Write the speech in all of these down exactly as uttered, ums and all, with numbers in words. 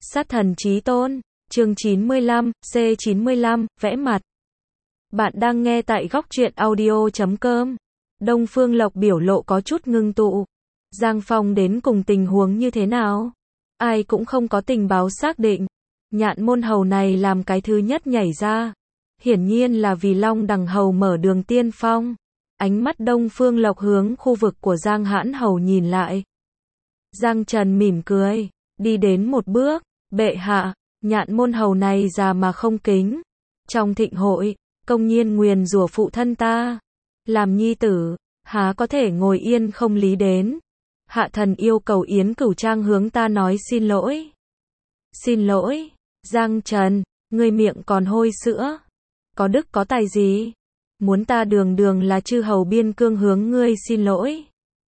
Sát thần chí tôn, chương chín mươi lăm, C chín mươi lăm, vẽ mặt. Bạn đang nghe tại góc truyện audio chấm com. Đông Phương Lộc biểu lộ có chút ngưng tụ. Giang Phong đến cùng tình huống như thế nào? Ai cũng không có tình báo xác định. Nhạn môn hầu này làm cái thứ nhất nhảy ra. Hiển nhiên là vì Long Đằng hầu mở đường tiên phong. Ánh mắt Đông Phương Lộc hướng khu vực của Giang Hãn hầu nhìn lại. Giang Trần mỉm cười, đi đến một bước, bệ hạ, nhạn môn hầu này già mà không kính. Trong thịnh hội, công nhiên nguyền rủa phụ thân ta. Làm nhi tử, há có thể ngồi yên không lý đến. Hạ thần yêu cầu Yến Cửu Trang hướng ta nói xin lỗi. Xin lỗi, Giang Trần, ngươi miệng còn hôi sữa. Có đức có tài gì? Muốn ta đường đường là chư hầu biên cương hướng ngươi xin lỗi.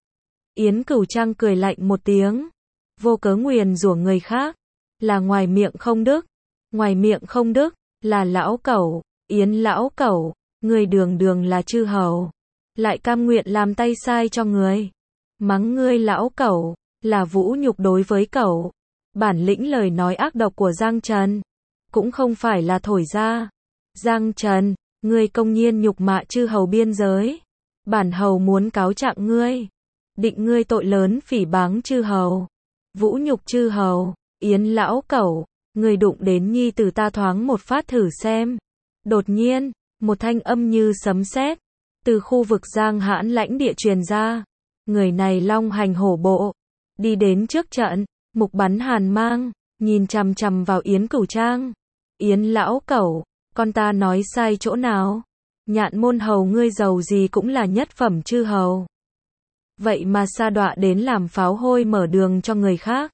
Yến Cửu Trang cười lạnh một tiếng. Vô cớ nguyền rủa người khác. Là ngoài miệng không đức. Ngoài miệng không đức, là lão cẩu. Yến lão cẩu, ngươi đường đường là chư hầu. Lại cam nguyện làm tay sai cho người. Mắng ngươi lão cẩu, là vũ nhục đối với cẩu. Bản lĩnh lời nói ác độc của Giang Trần. Cũng không phải là thổi ra. Giang Trần, ngươi công nhiên nhục mạ chư hầu biên giới. Bản hầu muốn cáo trạng ngươi. Định ngươi tội lớn phỉ báng chư hầu. Vũ nhục chư hầu, Yến lão cẩu, ngươi đụng đến nhi tử ta thoáng một phát thử xem. Đột nhiên, một thanh âm như sấm sét từ khu vực Giang Hãn lãnh địa truyền ra. Người này long hành hổ bộ, đi đến trước trận, mục bắn hàn mang, nhìn chằm chằm vào Yến Cửu Trang. Yến lão cẩu, con ta nói sai chỗ nào? Nhạn môn hầu ngươi giàu gì cũng là nhất phẩm chư hầu. Vậy mà sa đọa đến làm pháo hôi mở đường cho người khác.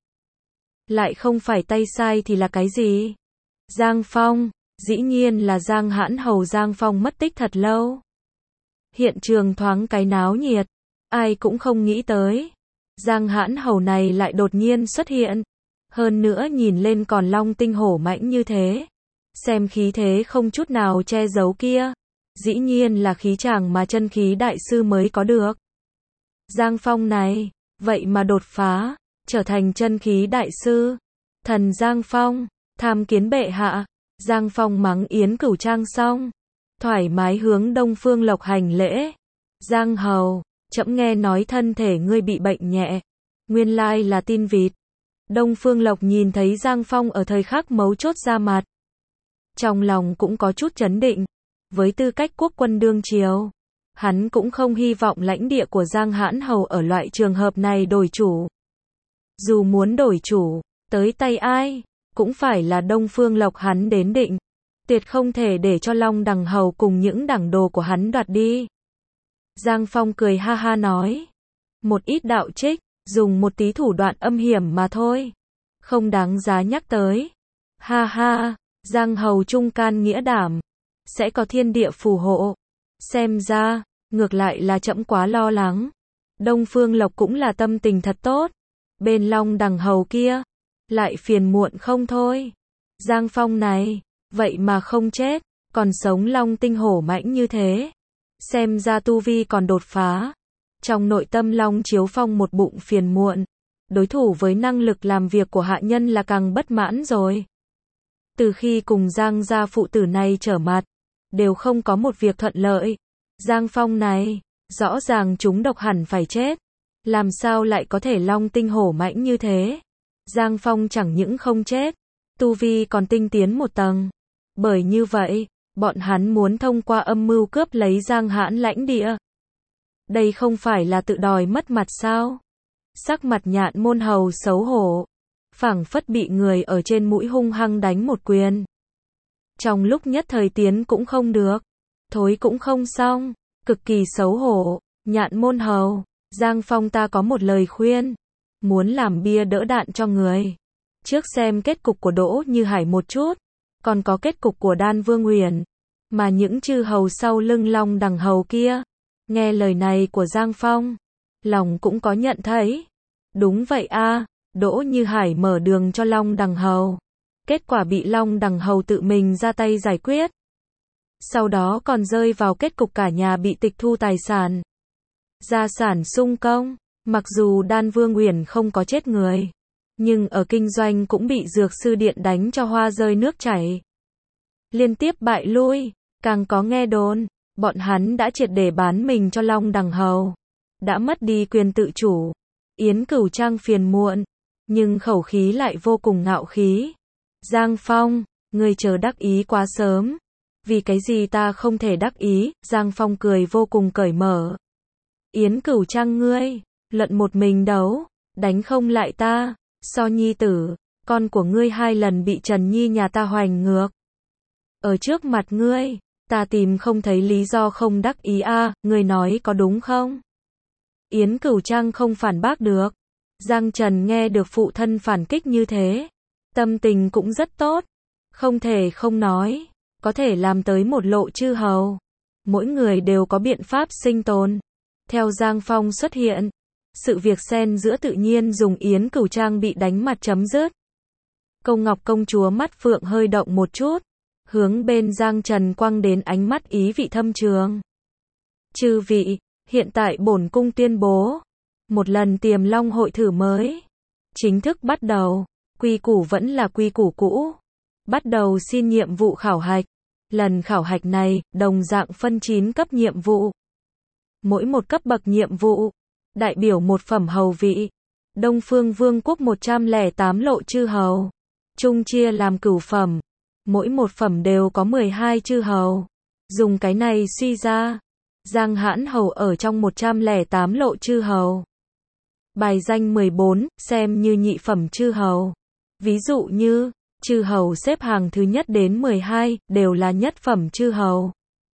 Lại không phải tay sai thì là cái gì? Giang Phong, dĩ nhiên là Giang Hãn hầu Giang Phong mất tích thật lâu. Hiện trường thoáng cái náo nhiệt, ai cũng không nghĩ tới. Giang Hãn hầu này lại đột nhiên xuất hiện. Hơn nữa nhìn lên còn long tinh hổ mãnh như thế. Xem khí thế không chút nào che giấu kia. Dĩ nhiên là khí chàng mà chân khí đại sư mới có được. Giang Phong này, vậy mà đột phá, trở thành chân khí đại sư. Thần Giang Phong, tham kiến bệ hạ. Giang Phong mắng Yến Cửu Trang xong, thoải mái hướng Đông Phương Lộc hành lễ. Giang hầu, trẫm nghe nói thân thể ngươi bị bệnh nhẹ. Nguyên lai là tin vịt. Đông Phương Lộc nhìn thấy Giang Phong ở thời khắc mấu chốt ra mặt. Trong lòng cũng có chút chấn định. Với tư cách quốc quân đương triều, hắn cũng không hy vọng lãnh địa của Giang Hãn hầu ở loại trường hợp này đổi chủ. Dù muốn đổi chủ, tới tay ai, cũng phải là Đông Phương Lộc hắn đến định. Tuyệt không thể để cho Long Đằng hầu cùng những đẳng đồ của hắn đoạt đi. Giang Phong cười ha ha nói. Một ít đạo trích, dùng một tí thủ đoạn âm hiểm mà thôi. Không đáng giá nhắc tới. Ha ha, Giang hầu trung can nghĩa đảm. Sẽ có thiên địa phù hộ. Xem ra, ngược lại là trẫm quá lo lắng. Đông Phương Lộc cũng là tâm tình thật tốt. Bên Long Đằng hầu kia, lại phiền muộn không thôi. Giang Phong này, vậy mà không chết, còn sống long tinh hổ mãnh như thế. Xem ra tu vi còn đột phá. Trong nội tâm Long Chiếu Phong một bụng phiền muộn. Đối thủ với năng lực làm việc của hạ nhân là càng bất mãn rồi. Từ khi cùng Giang gia phụ tử này trở mặt, đều không có một việc thuận lợi. Giang Phong này, rõ ràng chúng độc hẳn phải chết. Làm sao lại có thể long tinh hổ mãnh như thế? Giang Phong chẳng những không chết, tu vi còn tinh tiến một tầng. Bởi như vậy, bọn hắn muốn thông qua âm mưu cướp lấy Giang Hãn lãnh địa. Đây không phải là tự đòi mất mặt sao? Sắc mặt nhạn môn hầu xấu hổ, phảng phất bị người ở trên mũi hung hăng đánh một quyền. Trong lúc nhất thời tiến cũng không được, thối cũng không xong, cực kỳ xấu hổ. Nhạn môn hầu, Giang Phong ta có một lời khuyên, muốn làm bia đỡ đạn cho người. Trước xem kết cục của Đỗ Như Hải một chút, còn có kết cục của Đan Vương Huyền, mà những chư hầu sau lưng Long Đằng hầu kia, nghe lời này của Giang Phong, lòng cũng có nhận thấy. Đúng vậy a, Đỗ Như Hải mở đường cho Long Đằng hầu, kết quả bị Long Đằng hầu tự mình ra tay giải quyết. Sau đó còn rơi vào kết cục cả nhà bị tịch thu tài sản. Gia sản sung công, mặc dù Đan Vương Huyền không có chết người, nhưng ở kinh doanh cũng bị dược sư điện đánh cho hoa rơi nước chảy. Liên tiếp bại lui, càng có nghe đồn, bọn hắn đã triệt để bán mình cho Long Đằng Hầu, đã mất đi quyền tự chủ. Yến Cửu Trang phiền muộn, nhưng khẩu khí lại vô cùng ngạo khí. Giang Phong, ngươi chờ đắc ý quá sớm. Vì cái gì ta không thể đắc ý? Giang Phong cười vô cùng cởi mở. Yến Cửu Trang ngươi, luận một mình đấu, đánh không lại ta. So nhi tử, con của ngươi hai lần bị Trần Nhi nhà ta hoành ngược. Ở trước mặt ngươi, ta tìm không thấy lý do không đắc ý a, à, ngươi nói có đúng không? Yến Cửu Trang không phản bác được. Giang Trần nghe được phụ thân phản kích như thế, tâm tình cũng rất tốt. Không thể không nói, có thể làm tới một lộ chư hầu. Mỗi người đều có biện pháp sinh tồn. Theo Giang Phong xuất hiện, sự việc xen giữa tự nhiên dùng Yến Cửu Trang bị đánh mặt chấm dứt. Câu Ngọc công chúa mắt phượng hơi động một chút, hướng bên Giang Trần quăng đến ánh mắt ý vị thâm trường. Chư vị, hiện tại bổn cung tuyên bố, một lần Tiềm Long hội thử mới chính thức bắt đầu. Quy củ vẫn là quy củ cũ. Bắt đầu xin nhiệm vụ khảo hạch. Lần khảo hạch này, đồng dạng phân chín cấp nhiệm vụ. Mỗi một cấp bậc nhiệm vụ, đại biểu một phẩm hầu vị. Đông Phương Vương quốc một trăm lẻ tám lộ chư hầu. Chung chia làm cửu phẩm. Mỗi một phẩm đều có mười hai chư hầu. Dùng cái này suy ra, Giang Hãn Hầu ở trong một trăm lẻ tám lộ chư hầu. Bài danh mười bốn, xem như nhị phẩm chư hầu. Ví dụ như, chư hầu xếp hàng thứ nhất đến mười hai, đều là nhất phẩm chư hầu.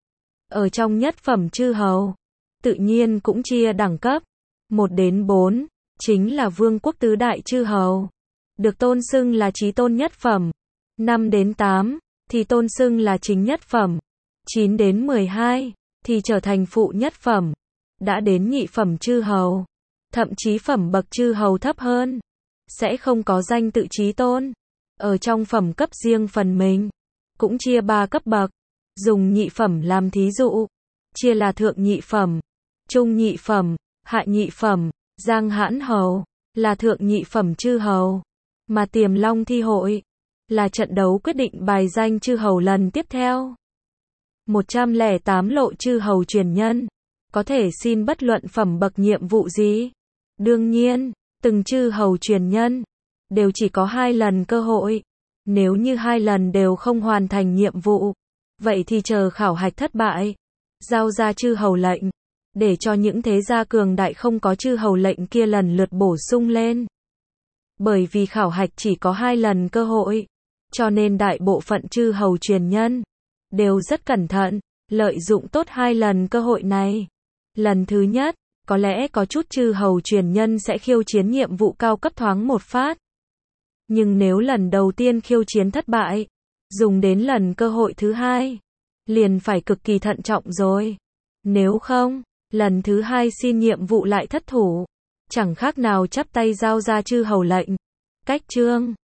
Ở trong nhất phẩm chư hầu, tự nhiên cũng chia đẳng cấp. một đến bốn, chính là vương quốc tứ đại chư hầu. Được tôn xưng là chí tôn nhất phẩm. năm đến tám, thì tôn xưng là chính nhất phẩm. chín đến mười hai, thì trở thành phụ nhất phẩm. Đã đến nhị phẩm chư hầu, thậm chí phẩm bậc chư hầu thấp hơn, sẽ không có danh tự chí tôn. Ở trong phẩm cấp riêng phần mình, cũng chia ba cấp bậc. Dùng nhị phẩm làm thí dụ, chia là thượng nhị phẩm, trung nhị phẩm, hạ nhị phẩm. Giang Hãn Hầu là thượng nhị phẩm chư hầu, mà Tiềm Long thi hội là trận đấu quyết định bài danh chư hầu lần tiếp theo. một trăm lẻ tám lộ chư hầu truyền nhân, có thể xin bất luận phẩm bậc nhiệm vụ gì. Đương nhiên, từng chư hầu truyền nhân đều chỉ có hai lần cơ hội. Nếu như hai lần đều không hoàn thành nhiệm vụ, vậy thì chờ khảo hạch thất bại, giao ra chư hầu lệnh, để cho những thế gia cường đại không có chư hầu lệnh kia lần lượt bổ sung lên. Bởi vì khảo hạch chỉ có hai lần cơ hội, cho nên đại bộ phận chư hầu truyền nhân đều rất cẩn thận, lợi dụng tốt hai lần cơ hội này. Lần thứ nhất, có lẽ có chút chư hầu truyền nhân sẽ khiêu chiến nhiệm vụ cao cấp thoáng một phát. Nhưng nếu lần đầu tiên khiêu chiến thất bại, dùng đến lần cơ hội thứ hai, liền phải cực kỳ thận trọng rồi. Nếu không, lần thứ hai xin nhiệm vụ lại thất thủ, chẳng khác nào chắp tay giao ra chư hầu lệnh. Cách chương